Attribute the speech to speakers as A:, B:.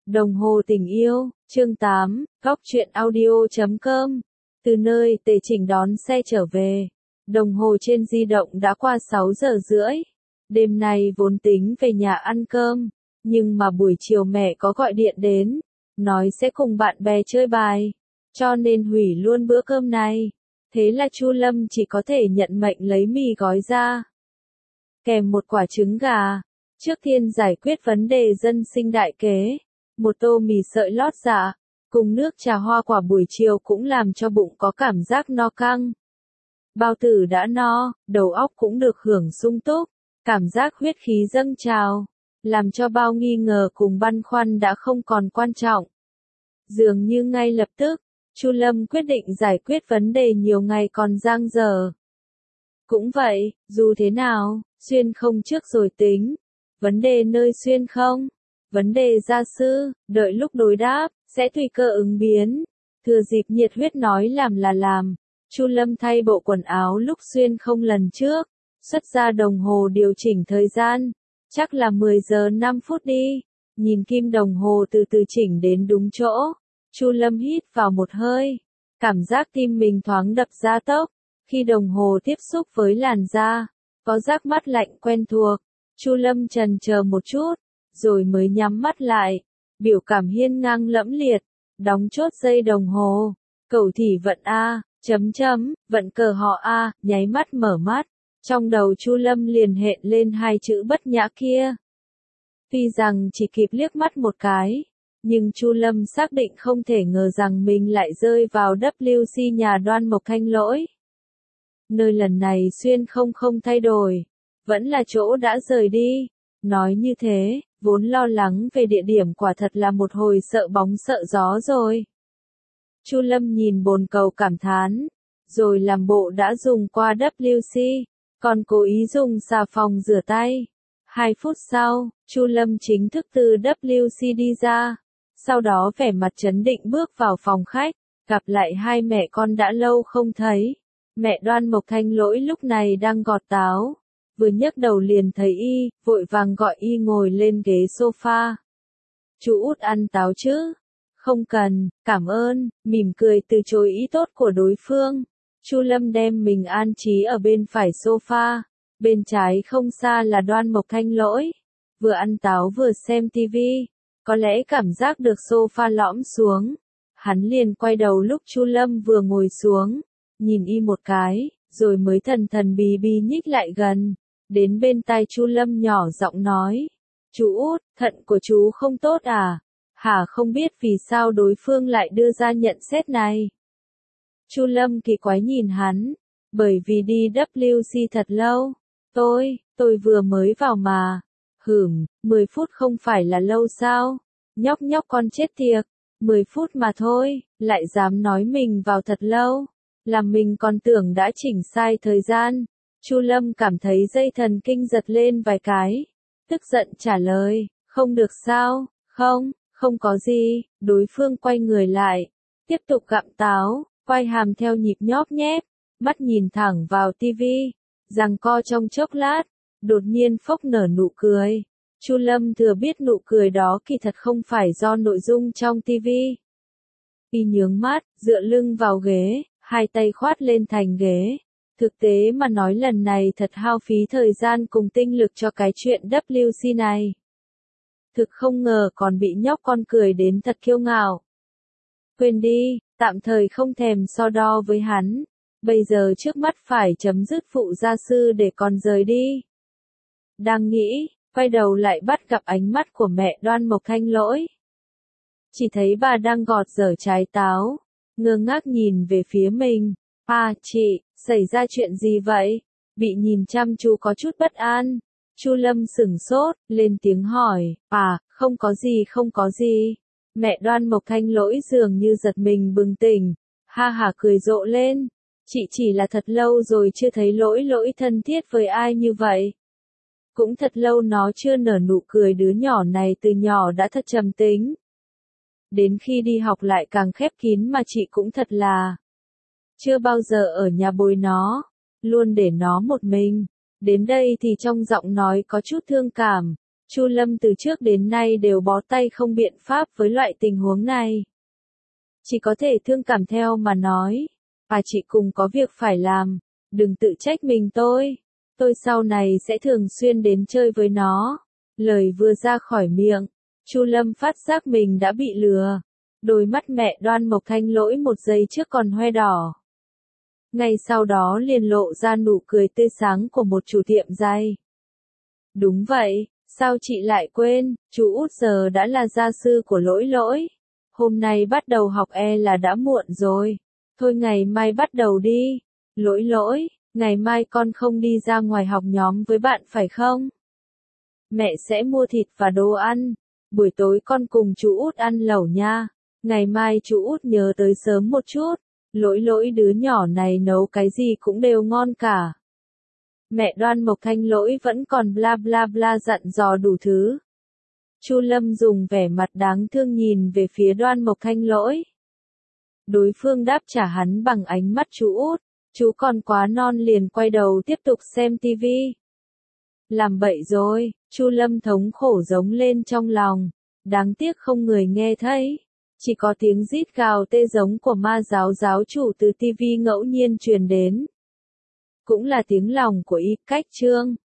A: Đồng hồ tình yêu, chương 8, góc truyện audio.com. Từ nơi Tề Chỉnh đón xe trở về, đồng hồ trên di động đã qua 6 giờ rưỡi. Đêm nay vốn tính về nhà ăn cơm, nhưng mà buổi chiều mẹ có gọi điện đến, nói sẽ cùng bạn bè chơi bài, cho nên hủy luôn bữa cơm này. Thế là Chu Lâm chỉ có thể nhận mệnh lấy mì gói ra, kèm một quả trứng gà. Trước tiên giải quyết vấn đề dân sinh đại kế, một tô mì sợi lót dạ, cùng nước trà hoa quả buổi chiều cũng làm cho bụng có cảm giác no căng. Bao tử đã no, đầu óc cũng được hưởng sung túc, cảm giác huyết khí dâng trào, làm cho bao nghi ngờ cùng băn khoăn đã không còn quan trọng. Dường như ngay lập tức, Chu Lâm quyết định giải quyết vấn đề nhiều ngày còn dang dở. Cũng vậy, dù thế nào, xuyên không trước rồi tính. Vấn đề nơi xuyên không, vấn đề gia sư, đợi lúc đối đáp, sẽ tùy cơ ứng biến. Thừa dịp nhiệt huyết nói làm là làm, Chu Lâm thay bộ quần áo lúc xuyên không lần trước, xuất ra đồng hồ điều chỉnh thời gian, chắc là 10 giờ 5 phút đi. Nhìn kim đồng hồ từ từ chỉnh đến đúng chỗ, Chu Lâm hít vào một hơi, cảm giác tim mình thoáng đập gia tốc, khi đồng hồ tiếp xúc với làn da, có giác mát lạnh quen thuộc. Chu Lâm chần chờ một chút, rồi mới nhắm mắt lại, biểu cảm hiên ngang lẫm liệt, đóng chốt dây đồng hồ, cẩu thị vận A, vận cờ họ A, nháy mắt mở mắt, trong đầu Chu Lâm liền hiện lên hai chữ bất nhã kia. Tuy rằng chỉ kịp liếc mắt một cái, nhưng Chu Lâm xác định không thể ngờ rằng mình lại rơi vào WC nhà Đoan Mộc Thanh Lỗi. Nơi lần này xuyên không thay đổi, vẫn là chỗ đã rời đi. Nói như thế, vốn lo lắng về địa điểm quả thật là một hồi sợ bóng sợ gió rồi. Chu Lâm nhìn bồn cầu cảm thán, rồi làm bộ đã dùng qua WC, còn cố ý dùng xà phòng rửa tay. 2 phút sau, Chu Lâm chính thức từ WC đi ra, sau đó vẻ mặt trấn định bước vào phòng khách, gặp lại hai mẹ con đã lâu không thấy. Mẹ Đoan Mộc Thanh Lỗi lúc này đang gọt táo, vừa nhấc đầu liền thấy y, vội vàng gọi y ngồi lên ghế sofa. Chú út ăn táo chứ? Không cần, cảm ơn, mỉm cười từ chối ý tốt của đối phương. Chu Lâm đem mình an trí ở bên phải sofa, bên trái không xa là Đoan Mộc Thanh Lỗi, vừa ăn táo vừa xem tivi, có lẽ cảm giác được sofa lõm xuống. Hắn liền quay đầu lúc Chu Lâm vừa ngồi xuống, nhìn y một cái, rồi mới thần bí nhích lại gần, đến bên tai Chu Lâm nhỏ giọng nói, chú út, thận của chú không tốt à? Hả? Không biết vì sao đối phương lại đưa ra nhận xét này. Chu Lâm kỳ quái nhìn hắn, bởi vì đi WC thật lâu, tôi vừa mới vào mà. 10 phút không phải là lâu sao? Nhóc con chết tiệt, 10 phút mà thôi, lại dám nói mình vào thật lâu. Làm mình còn tưởng đã chỉnh sai thời gian. Chu Lâm cảm thấy dây thần kinh giật lên vài cái, tức giận trả lời, không được sao? Không có gì. Đối phương quay người lại, tiếp tục gặm táo, quay hàm theo nhịp nhóp nhép, mắt nhìn thẳng vào tivi, giằng co trong chốc lát, đột nhiên phốc nở nụ cười. Chu Lâm thừa biết nụ cười đó kỳ thật không phải do nội dung trong tivi. Y nhướng mắt, dựa lưng vào ghế, hai tay khoát lên thành ghế. Thực tế mà nói lần này thật hao phí thời gian cùng tinh lực cho cái chuyện WC này. Thực không ngờ còn bị nhóc con cười đến thật kiêu ngạo. Quên đi, tạm thời không thèm so đo với hắn. Bây giờ trước mắt phải chấm dứt phụ gia sư để còn rời đi. Đang nghĩ, quay đầu lại bắt gặp ánh mắt của mẹ Đoan Mộc Thanh Lỗi. Chỉ thấy bà đang gọt dở trái táo, ngơ ngác nhìn về phía mình. À chị, xảy ra chuyện gì vậy? Bị nhìn chăm chú có chút bất an. Chu Lâm sửng sốt, lên tiếng hỏi. À, không có gì. Mẹ Đoan Mộc Thanh Lỗi dường như giật mình bừng tỉnh, ha hả cười rộ lên. Chị chỉ là thật lâu rồi chưa thấy Lỗi thân thiết với ai như vậy. Cũng thật lâu nó chưa nở nụ cười, đứa nhỏ này từ nhỏ đã thật trầm tính. Đến khi đi học lại càng khép kín mà chị cũng thật là chưa bao giờ ở nhà bồi nó, luôn để nó một mình. Đến đây thì trong giọng nói có chút thương cảm, Chu Lâm từ trước đến nay đều bó tay không biện pháp với loại tình huống này. Chỉ có thể thương cảm theo mà nói. Chị cùng có việc phải làm, đừng tự trách mình tôi sau này sẽ thường xuyên đến chơi với nó. Lời vừa ra khỏi miệng, Chu Lâm phát giác mình đã bị lừa. Đôi mắt mẹ Đoan Mộc Thanh lỗi một giây trước còn hoe đỏ. Ngay sau đó liền lộ ra nụ cười tươi sáng của một chủ tiệm giày. Đúng vậy, sao chị lại quên, chú Út giờ đã là gia sư của lỗi. Hôm nay bắt đầu học là đã muộn rồi. Thôi ngày mai bắt đầu đi. Lỗi, ngày mai con không đi ra ngoài học nhóm với bạn phải không? Mẹ sẽ mua thịt và đồ ăn. Buổi tối con cùng chú Út ăn lẩu nha. Ngày mai chú Út nhớ tới sớm một chút. Lỗi đứa nhỏ này nấu cái gì cũng đều ngon cả. Mẹ Đoan Mộc Thanh lỗi vẫn còn bla bla bla dặn dò đủ thứ. Chu Lâm dùng vẻ mặt đáng thương nhìn về phía Đoan Mộc Thanh lỗi. Đối phương đáp trả hắn bằng ánh mắt chú Út. Chú còn quá non liền quay đầu tiếp tục xem tivi. Làm bậy rồi, Chu Lâm thống khổ giống lên trong lòng. Đáng tiếc không người nghe thấy. Chỉ có tiếng rít gào tê giống của ma giáo chủ từ tivi ngẫu nhiên truyền đến. Cũng là tiếng lòng của Y Cách Trương.